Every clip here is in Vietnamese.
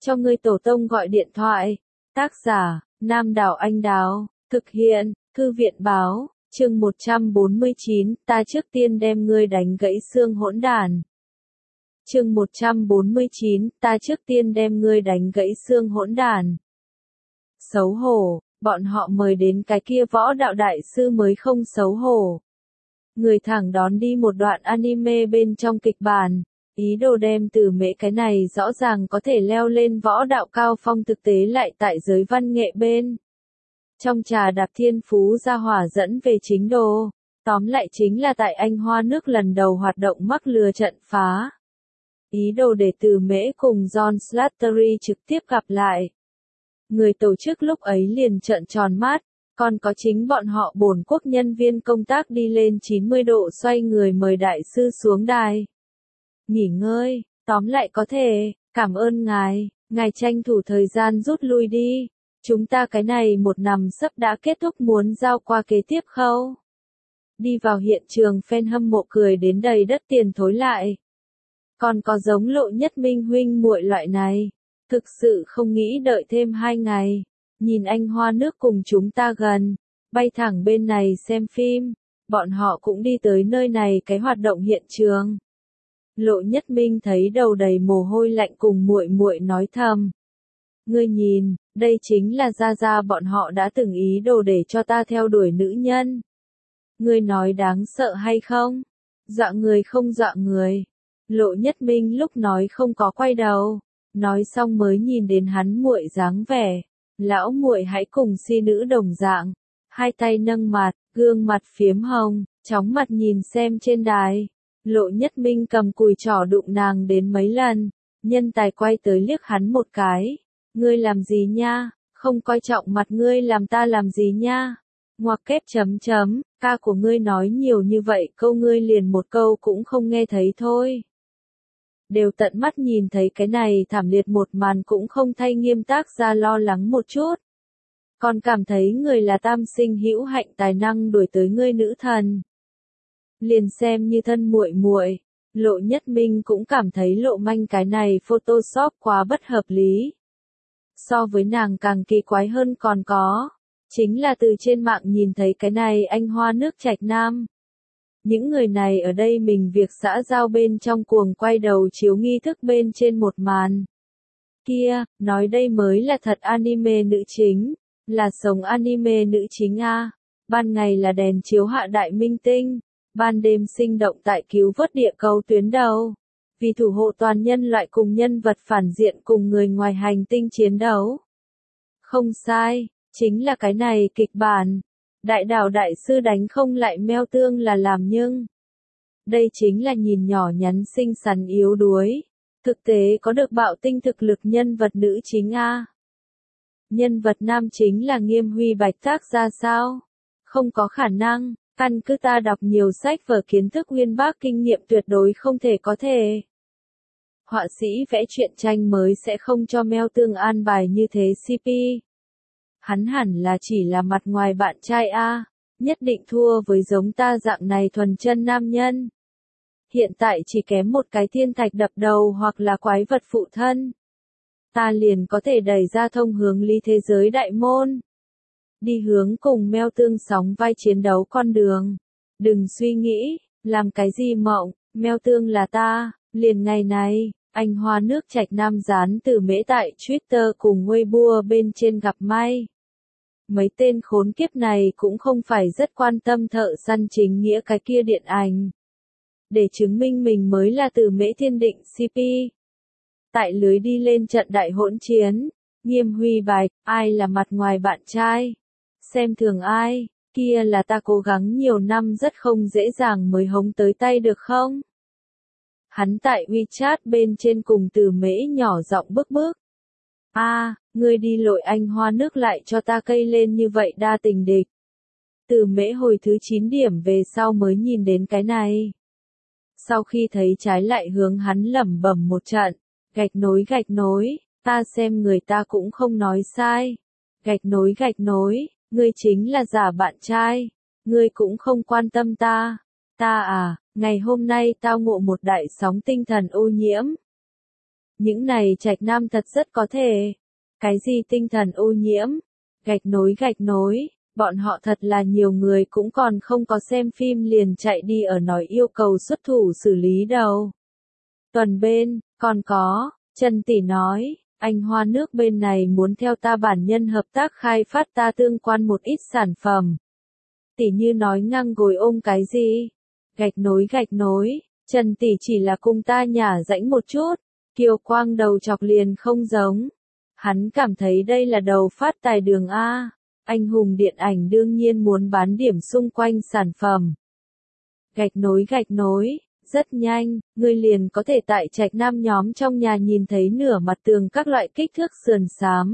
cho ngươi tổ tông gọi điện thoại. Tác giả, Nam Đảo Anh Đào, thực hiện, Thư viện Báo, chương 149, ta trước tiên đem ngươi đánh gãy xương hỗn đản. Chương 149, ta trước tiên đem ngươi đánh gãy xương hỗn đản. Xấu hổ, bọn họ mời đến cái kia võ đạo đại sư mới không xấu hổ. Người thẳng đón đi một đoạn anime bên trong kịch bản, ý đồ đem Từ Mễ cái này rõ ràng có thể leo lên võ đạo cao phong thực tế lại tại giới văn nghệ bên. Trong trà đạp thiên phú ra hỏa dẫn về chính đồ, tóm lại chính là tại Anh Hoa nước lần đầu hoạt động mắc lừa trận phá. Ý đồ để Từ Mễ cùng John Slattery trực tiếp gặp lại. Người tổ chức lúc ấy liền trợn tròn mắt, còn có chính bọn họ bổn quốc nhân viên công tác đi lên 90 độ xoay người mời đại sư xuống đài. Nghỉ ngơi, tóm lại có thể, cảm ơn ngài tranh thủ thời gian rút lui đi. Chúng ta cái này một năm sắp đã kết thúc muốn giao qua kế tiếp khâu. Đi vào hiện trường fan hâm mộ cười đến đầy đất tiền thối lại. Còn có giống Lộ Nhất Minh huynh muội loại này, thực sự không nghĩ đợi thêm 2 ngày. Nhìn Anh Hoa nước cùng chúng ta gần, bay thẳng bên này xem phim, bọn họ cũng đi tới nơi này cái hoạt động hiện trường. Lộ Nhất Minh thấy đầu đầy mồ hôi lạnh cùng muội muội nói thầm. Ngươi nhìn, đây chính là Gia Gia bọn họ đã từng ý đồ để cho ta theo đuổi nữ nhân. Ngươi nói đáng sợ hay không? Dọa người không dọa người. Lộ Nhất Minh lúc nói không có quay đầu, nói xong mới nhìn đến hắn muội dáng vẻ. Lão muội hãy cùng si nữ đồng dạng, hai tay nâng mặt, gương mặt phiếm hồng, chóng mặt nhìn xem trên đài. Lộ Nhất Minh cầm cùi trỏ đụng nàng đến mấy lần, nhân tài quay tới liếc hắn một cái. Ngươi làm gì nha, không coi trọng mặt ngươi làm ta làm gì nha. Ngoặc kép chấm chấm, ca của ngươi nói nhiều như vậy câu ngươi liền một câu cũng không nghe thấy thôi. Đều tận mắt nhìn thấy cái này thảm liệt một màn cũng không thay Nghiêm tác ra lo lắng một chút. Còn cảm thấy người là tam sinh hữu hạnh tài năng đuổi tới ngươi nữ thần. Liền xem như thân muội muội, Lộ Nhất Minh cũng cảm thấy Lộ Manh cái này Photoshop quá bất hợp lý. So với nàng càng kỳ quái hơn còn có, chính là từ trên mạng nhìn thấy cái này Anh Hoa nước Trạch Nam. Những người này ở đây mình việc xã giao bên trong cuồng quay đầu chiếu nghi thức bên trên một màn. Kia, nói đây mới là thật anime nữ chính, là sống anime nữ chính a. Ban ngày là đèn chiếu hạ đại minh tinh, ban đêm sinh động tại cứu vớt địa cầu tuyến đầu. Vì thủ hộ toàn nhân loại cùng nhân vật phản diện cùng người ngoài hành tinh chiến đấu. Không sai, chính là cái này kịch bản. Đại đảo đại sư đánh không lại Meo Tương là làm nhưng. Đây chính là nhìn nhỏ nhắn xinh xắn yếu đuối. Thực tế có được bạo tinh thực lực nhân vật nữ chính a. Nhân vật nam chính là Nghiêm Huy Bạch tác ra sao? Không có khả năng, căn cứ ta đọc nhiều sách vở kiến thức uyên bác kinh nghiệm tuyệt đối không thể có thể. Họa sĩ vẽ truyện tranh mới sẽ không cho Meo Tương an bài như thế CP. Hắn hẳn là chỉ là mặt ngoài bạn trai a, nhất định thua với giống ta dạng này thuần chân nam nhân. Hiện tại chỉ kém một cái thiên thạch đập đầu hoặc là quái vật phụ thân. Ta liền có thể đẩy ra thông hướng ly thế giới đại môn. Đi hướng cùng Meo Tương sóng vai chiến đấu con đường. Đừng suy nghĩ, làm cái gì mộng, Meo Tương là ta, liền ngày này. Anh Hoa nước Trạch Nam dán Từ Mễ tại Twitter cùng Weibo bên trên gặp may. Mấy tên khốn kiếp này cũng không phải rất quan tâm Thợ Săn chính nghĩa cái kia điện ảnh. Để chứng minh mình mới là Từ Mễ thiên định CP. Tại lưới đi lên trận đại hỗn chiến, Nghiêm Huy Bạch, ai là mặt ngoài bạn trai? Xem thường ai, kia là ta cố gắng nhiều năm rất không dễ dàng mới hống tới tay được không? Hắn tại WeChat bên trên cùng Từ Mễ nhỏ giọng bức bức. Ngươi đi lội Anh Hoa nước lại cho ta cây lên như vậy đa tình địch. Từ Mễ hồi thứ 9 điểm về sau mới nhìn đến cái này. Sau khi thấy trái lại hướng hắn lẩm bẩm một trận. Gạch nối, ta xem người ta cũng không nói sai. Gạch nối, ngươi chính là giả bạn trai. Ngươi cũng không quan tâm ta. Ta à, ngày hôm nay tao ngộ một đại sóng tinh thần ô nhiễm. Những này Trạch Nam thật rất có thể. Cái gì tinh thần ô nhiễm? Gạch nối, bọn họ thật là nhiều người cũng còn không có xem phim liền chạy đi ở nói yêu cầu xuất thủ xử lý đâu. Tuần bên, còn có, Trần Tỷ nói, anh Hoa nước bên này muốn theo ta bản nhân hợp tác khai phát ta tương quan một ít sản phẩm. Tỷ như nói ngang gồi ôm cái gì? Gạch nối, Trần Tỷ chỉ là cùng ta nhả rãnh một chút, Kiều Quang đầu chọc liền không giống. Hắn cảm thấy đây là đầu phát tài đường A. Anh hùng điện ảnh đương nhiên muốn bán điểm xung quanh sản phẩm. Gạch nối, rất nhanh, ngươi liền có thể tại Trạch Nam nhóm trong nhà nhìn thấy nửa mặt tường các loại kích thước sườn xám.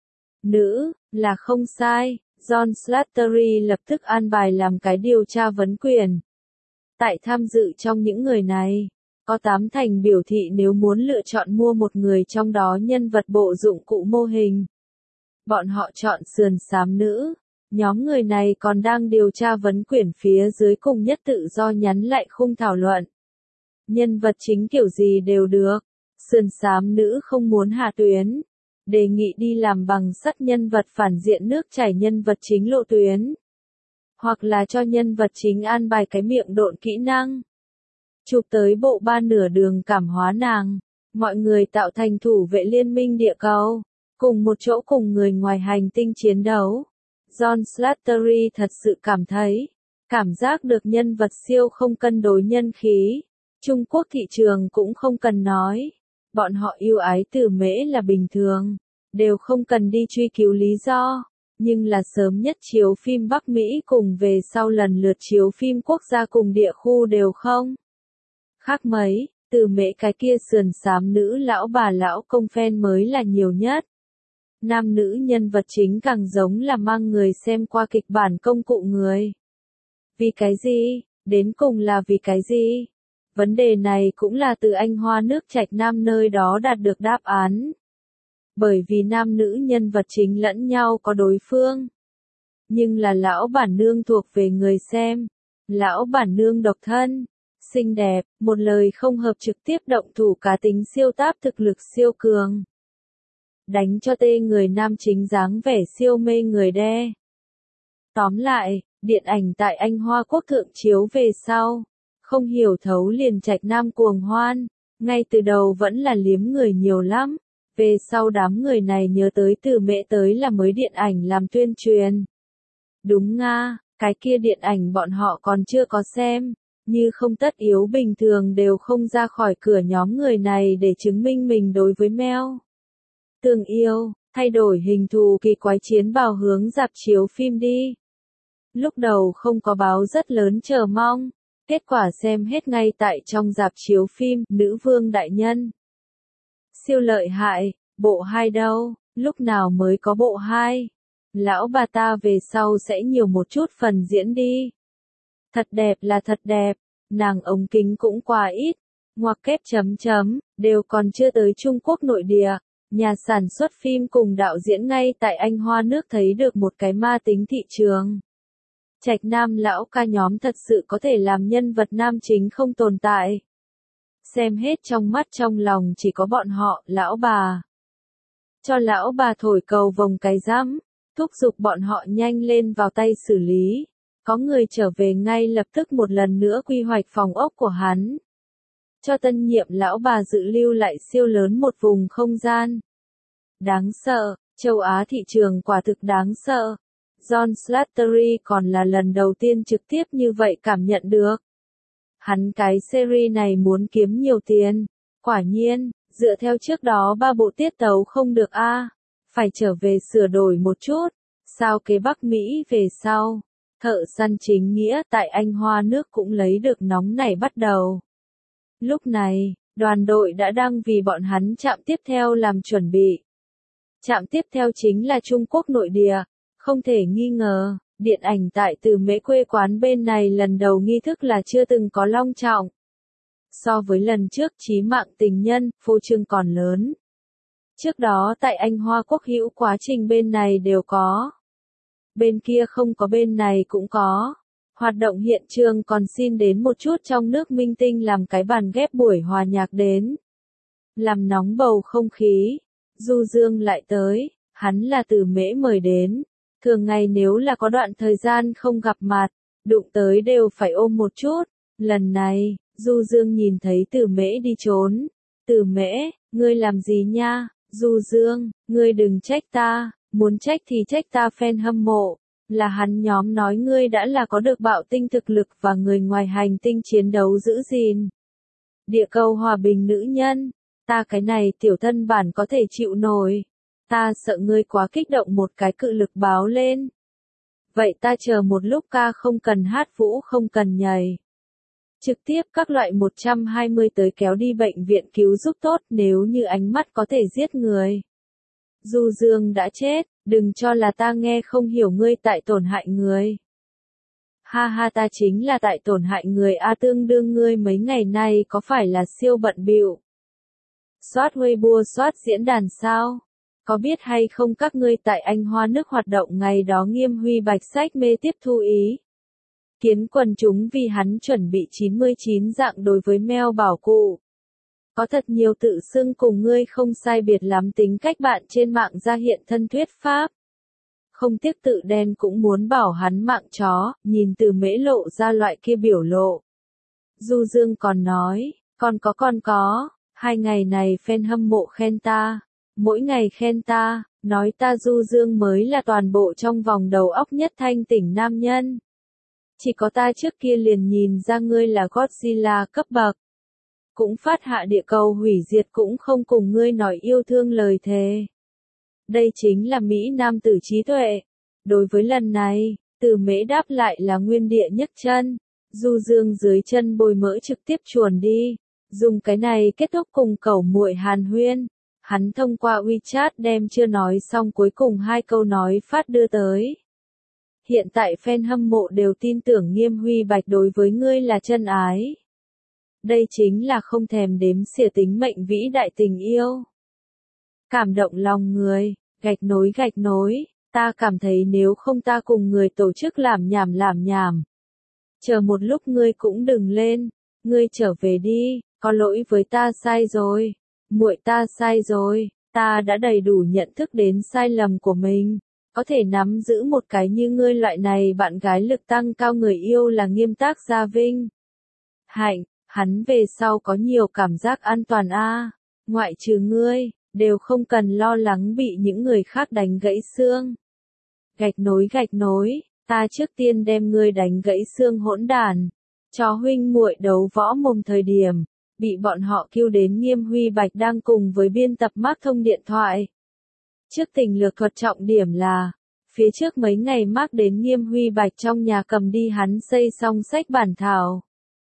Nữ, là không sai, John Slattery lập tức an bài làm cái điều tra vấn quyền. Tại tham dự trong những người này, có 8 thành biểu thị nếu muốn lựa chọn mua một người trong đó nhân vật bộ dụng cụ mô hình. Bọn họ chọn sườn xám nữ. Nhóm người này còn đang điều tra vấn quyển phía dưới cùng nhất tự do nhắn lại khung thảo luận. Nhân vật chính kiểu gì đều được. Sườn xám nữ không muốn hạ tuyến. Đề nghị đi làm bằng sắt nhân vật phản diện nước chảy nhân vật chính lộ tuyến. Hoặc là cho nhân vật chính an bài cái miệng độn kỹ năng. Chụp tới bộ 3 nửa đường cảm hóa nàng. Mọi người tạo thành thủ vệ liên minh địa cầu. Cùng một chỗ cùng người ngoài hành tinh chiến đấu. John Slattery thật sự cảm giác được nhân vật siêu không cân đối nhân khí. Trung Quốc thị trường cũng không cần nói. Bọn họ yêu ái Từ Mễ là bình thường. Đều không cần đi truy cứu lý do. Nhưng là sớm nhất chiếu phim Bắc Mỹ cùng về sau lần lượt chiếu phim quốc gia cùng địa khu đều không. Khác mấy, Từ Mễ cái kia sườn xám nữ lão bà lão công fan mới là nhiều nhất. Nam nữ nhân vật chính càng giống là mang người xem qua kịch bản công cụ người. Vì cái gì? Đến cùng là vì cái gì? Vấn đề này cũng là từ anh Hoa nước Trạch Nam nơi đó đạt được đáp án. Bởi vì nam nữ nhân vật chính lẫn nhau có đối phương. Nhưng là lão bản nương thuộc về người xem. Lão bản nương độc thân, xinh đẹp, một lời không hợp trực tiếp động thủ cá tính siêu táp thực lực siêu cường. Đánh cho tê người nam chính dáng vẻ siêu mê người đe. Tóm lại, điện ảnh tại Anh Hoa Quốc thượng chiếu về sau, không hiểu thấu liền Trạch Nam cuồng hoan, ngay từ đầu vẫn là liếm người nhiều lắm, về sau đám người này nhớ tới Từ Mễ tới là mới điện ảnh làm tuyên truyền. Đúng nga, cái kia điện ảnh bọn họ còn chưa có xem, như không tất yếu bình thường đều không ra khỏi cửa nhóm người này để chứng minh mình đối với Mel. Tương yêu, thay đổi hình thù kỳ quái chiến bào hướng rạp chiếu phim đi. Lúc đầu không có báo rất lớn chờ mong, kết quả xem hết ngay tại trong rạp chiếu phim, Nữ Vương Đại Nhân. Siêu lợi hại, bộ 2 đâu, lúc nào mới có bộ 2? Lão bà ta về sau sẽ nhiều một chút phần diễn đi. Thật đẹp là thật đẹp, nàng ống kính cũng quá ít, ngoặc kép chấm chấm, đều còn chưa tới Trung Quốc nội địa. Nhà sản xuất phim cùng đạo diễn ngay tại Anh Hoa nước thấy được một cái ma tính thị trường. Trạch Nam lão ca nhóm thật sự có thể làm nhân vật nam chính không tồn tại. Xem hết trong mắt trong lòng chỉ có bọn họ, lão bà. Cho lão bà thổi cầu vồng cái rắm, thúc giục bọn họ nhanh lên vào tay xử lý. Có người trở về ngay lập tức một lần nữa quy hoạch phòng ốc của hắn. Cho tân nhiệm lão bà dự lưu lại siêu lớn một vùng không gian. Đáng sợ, châu Á thị trường quả thực đáng sợ. John Slattery còn là lần đầu tiên trực tiếp như vậy cảm nhận được. Hắn cái series này muốn kiếm nhiều tiền. Quả nhiên, dựa theo trước đó 3 bộ tiết tấu không được a, phải trở về sửa đổi một chút. Sao kế Bắc Mỹ về sau, thợ săn chính nghĩa tại Anh Hoa nước cũng lấy được nóng nảy bắt đầu. Lúc này, đoàn đội đã đang vì bọn hắn trạm tiếp theo làm chuẩn bị. Trạm tiếp theo chính là Trung Quốc nội địa, không thể nghi ngờ, điện ảnh tại Từ Mễ quê quán bên này lần đầu nghi thức là chưa từng có long trọng. So với lần trước Chí Mạng Tình Nhân, phô trương còn lớn. Trước đó tại Anh Hoa Quốc hữu quá trình bên này đều có. Bên kia không có bên này cũng có. Hoạt động hiện trường còn xin đến một chút trong nước minh tinh làm cái bàn ghép buổi hòa nhạc đến. làm nóng bầu không khí. Du Dương lại tới, hắn là Từ Mễ mời đến. Thường ngày nếu là có đoạn thời gian không gặp mặt, đụng tới đều phải ôm một chút. Lần này, Du Dương nhìn thấy Từ Mễ đi trốn. Từ Mễ, ngươi làm gì nha? Du Dương, ngươi đừng trách ta, muốn trách thì trách ta fan hâm mộ. Là hắn nhóm nói ngươi đã là có được bạo tinh thực lực và người ngoài hành tinh chiến đấu giữ gìn địa cầu hòa bình nữ nhân. Ta cái này tiểu thân bản có thể chịu nổi. Ta sợ ngươi quá kích động một cái cự lực báo lên. Vậy ta chờ một lúc, ca không cần hát vũ không cần nhảy. Trực tiếp các loại 120 tới kéo đi bệnh viện cứu giúp tốt, nếu như ánh mắt có thể giết người. Du Dương đã chết, đừng cho là ta nghe không hiểu ngươi tại tổn hại người. Ha ha, ta chính là tại tổn hại người a, tương đương ngươi mấy ngày nay có phải là siêu bận bịu. Soát Weibo soát diễn đàn sao? Có biết hay không các ngươi tại Anh Hoa nước hoạt động ngày đó Nghiêm Huy Bạch sách mê tiếp thu ý kiến quần chúng vì hắn chuẩn bị 99 dạng đối với mèo bảo cụ. Có thật nhiều tự xưng cùng ngươi không sai biệt lắm tính cách bạn trên mạng ra hiện thân thuyết pháp. Không tiếc tự đen cũng muốn bảo hắn mạng chó, nhìn Từ Mễ lộ ra loại kia biểu lộ. Du Dương còn nói, còn có, 2 ngày này fan hâm mộ khen ta, mỗi ngày khen ta, nói ta Du Dương mới là toàn bộ trong vòng đầu óc nhất thanh tỉnh nam nhân. Chỉ có ta trước kia liền nhìn ra ngươi là Godzilla cấp bậc. Cũng phát hạ địa cầu hủy diệt cũng không cùng ngươi nói yêu thương lời thề. Đây chính là Mỹ Nam tử trí tuệ. Đối với lần này, Từ Mễ đáp lại là nguyên địa nhấc chân. Du Dương dưới chân bôi mỡ trực tiếp chuồn đi. Dùng cái này kết thúc cùng cẩu muội hàn huyên. Hắn thông qua WeChat đem chưa nói xong cuối cùng 2 câu nói phát đưa tới. Hiện tại fan hâm mộ đều tin tưởng Nghiêm Huy Bạch đối với ngươi là chân ái. Đây chính là không thèm đếm xỉa tính mệnh vĩ đại tình yêu. Cảm động lòng người, gạch nối, ta cảm thấy nếu không ta cùng người tổ chức làm nhảm. Chờ một lúc ngươi cũng đừng lên, ngươi trở về đi, có lỗi với ta sai rồi, muội ta sai rồi, ta đã đầy đủ nhận thức đến sai lầm của mình. Có thể nắm giữ một cái như ngươi loại này bạn gái lực tăng cao người yêu là Nghiêm Tác Gia vinh hạnh, hắn về sau có nhiều cảm giác an toàn a, ngoại trừ ngươi, đều không cần lo lắng bị những người khác đánh gãy xương. Gạch nối, ta trước tiên đem ngươi đánh gãy xương hỗn đàn. Cho huynh muội đấu võ mồm thời điểm, bị bọn họ kêu đến Nghiêm Huy Bạch đang cùng với biên tập Mark thông điện thoại. Trước tình lược thuật trọng điểm là, phía trước mấy ngày Mark đến Nghiêm Huy Bạch trong nhà cầm đi hắn xây xong sách bản thảo.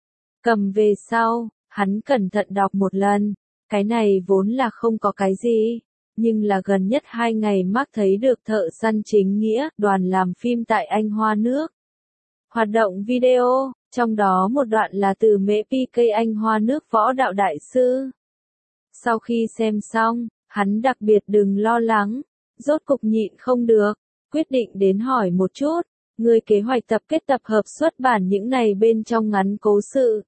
Cầm về sau, hắn cẩn thận đọc một lần, cái này vốn là không có cái gì, nhưng là gần nhất 2 ngày Mark thấy được Thợ Săn Chính Nghĩa, đoàn làm phim tại Anh Hoa nước. Hoạt động video, trong đó một đoạn là Từ Mễ PK Anh Hoa nước võ đạo đại sư. Sau khi xem xong, hắn đặc biệt đừng lo lắng, rốt cục nhịn không được, quyết định đến hỏi một chút, người kế hoạch tập kết tập hợp xuất bản những này bên trong ngắn cố sự.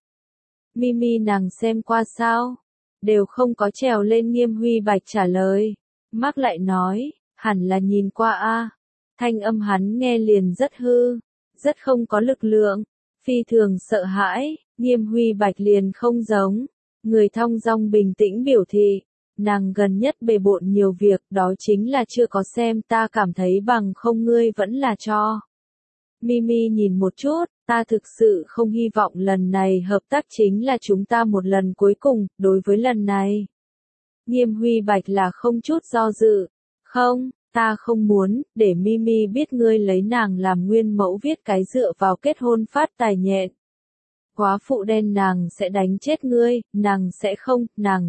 Mimi nàng xem qua sao? Đều không có trèo lên. Nghiêm Huy Bạch trả lời. Mark lại nói, hẳn là nhìn qua a. Thanh âm hắn nghe liền rất hư, rất không có lực lượng, phi thường sợ hãi. Nghiêm Huy Bạch liền không giống, người thong dong bình tĩnh biểu thị, nàng gần nhất bề bộn nhiều việc, đó chính là chưa có xem, ta cảm thấy bằng không ngươi vẫn là cho. Mimi nhìn một chút, ta thực sự không hy vọng lần này hợp tác chính là chúng ta một lần cuối cùng, đối với lần này. Nghiêm Huy Bạch là không chút do dự, không, ta không muốn, để Mimi biết ngươi lấy nàng làm nguyên mẫu viết cái dựa vào kết hôn phát tài nhện. Quá phụ đen nàng sẽ đánh chết ngươi, nàng sẽ không,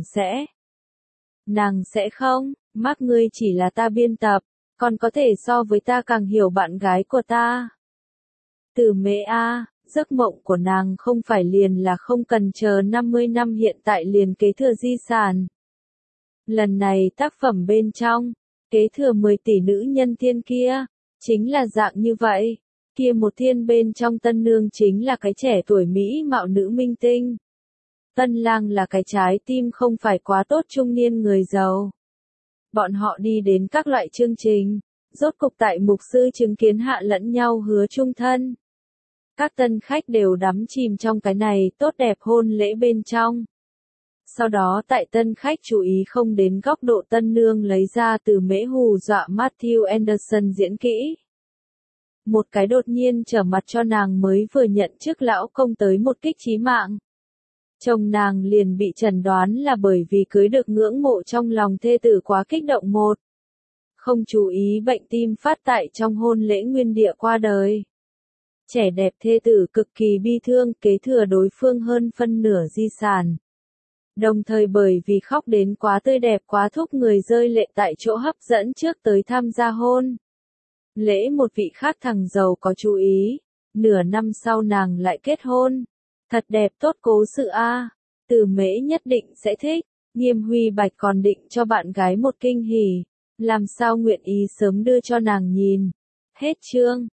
nàng sẽ không, Mark ngươi chỉ là ta biên tập, còn có thể so với ta càng hiểu bạn gái của ta. Từ Mễ a, giấc mộng của nàng không phải liền là không cần chờ 50 năm hiện tại liền kế thừa di sản. Lần này tác phẩm bên trong, kế thừa 10 tỷ nữ nhân thiên kia, chính là dạng như vậy. Kia một thiên bên trong tân nương chính là cái trẻ tuổi mỹ mạo nữ minh tinh. Tân lang là cái trái tim không phải quá tốt trung niên người giàu. Bọn họ đi đến các loại chương trình, rốt cục tại mục sư chứng kiến hạ lẫn nhau hứa chung thân. Các tân khách đều đắm chìm trong cái này tốt đẹp hôn lễ bên trong. Sau đó tại tân khách chú ý không đến góc độ tân nương lấy ra từ mễ hù dọa Matthew Anderson diễn kỹ. Một cái đột nhiên trở mặt cho nàng mới vừa nhận chức lão công tới một kích chí mạng. Chồng nàng liền bị chẩn đoán là bởi vì cưới được ngưỡng mộ trong lòng thê tử quá kích động một. Không chú ý bệnh tim phát tại trong hôn lễ nguyên địa qua đời. Trẻ đẹp thê tử cực kỳ bi thương kế thừa đối phương hơn phân nửa di sản. Đồng thời bởi vì khóc đến quá tươi đẹp quá thúc người rơi lệ tại chỗ hấp dẫn trước tới tham gia hôn lễ một vị khác thằng giàu có chú ý. Nửa năm sau nàng lại kết hôn. Thật đẹp tốt cố sự a. Từ Mễ nhất định sẽ thích. Nghiêm Huy Bạch còn định cho bạn gái một kinh hỉ. Làm sao nguyện ý sớm đưa cho nàng nhìn. Hết chương.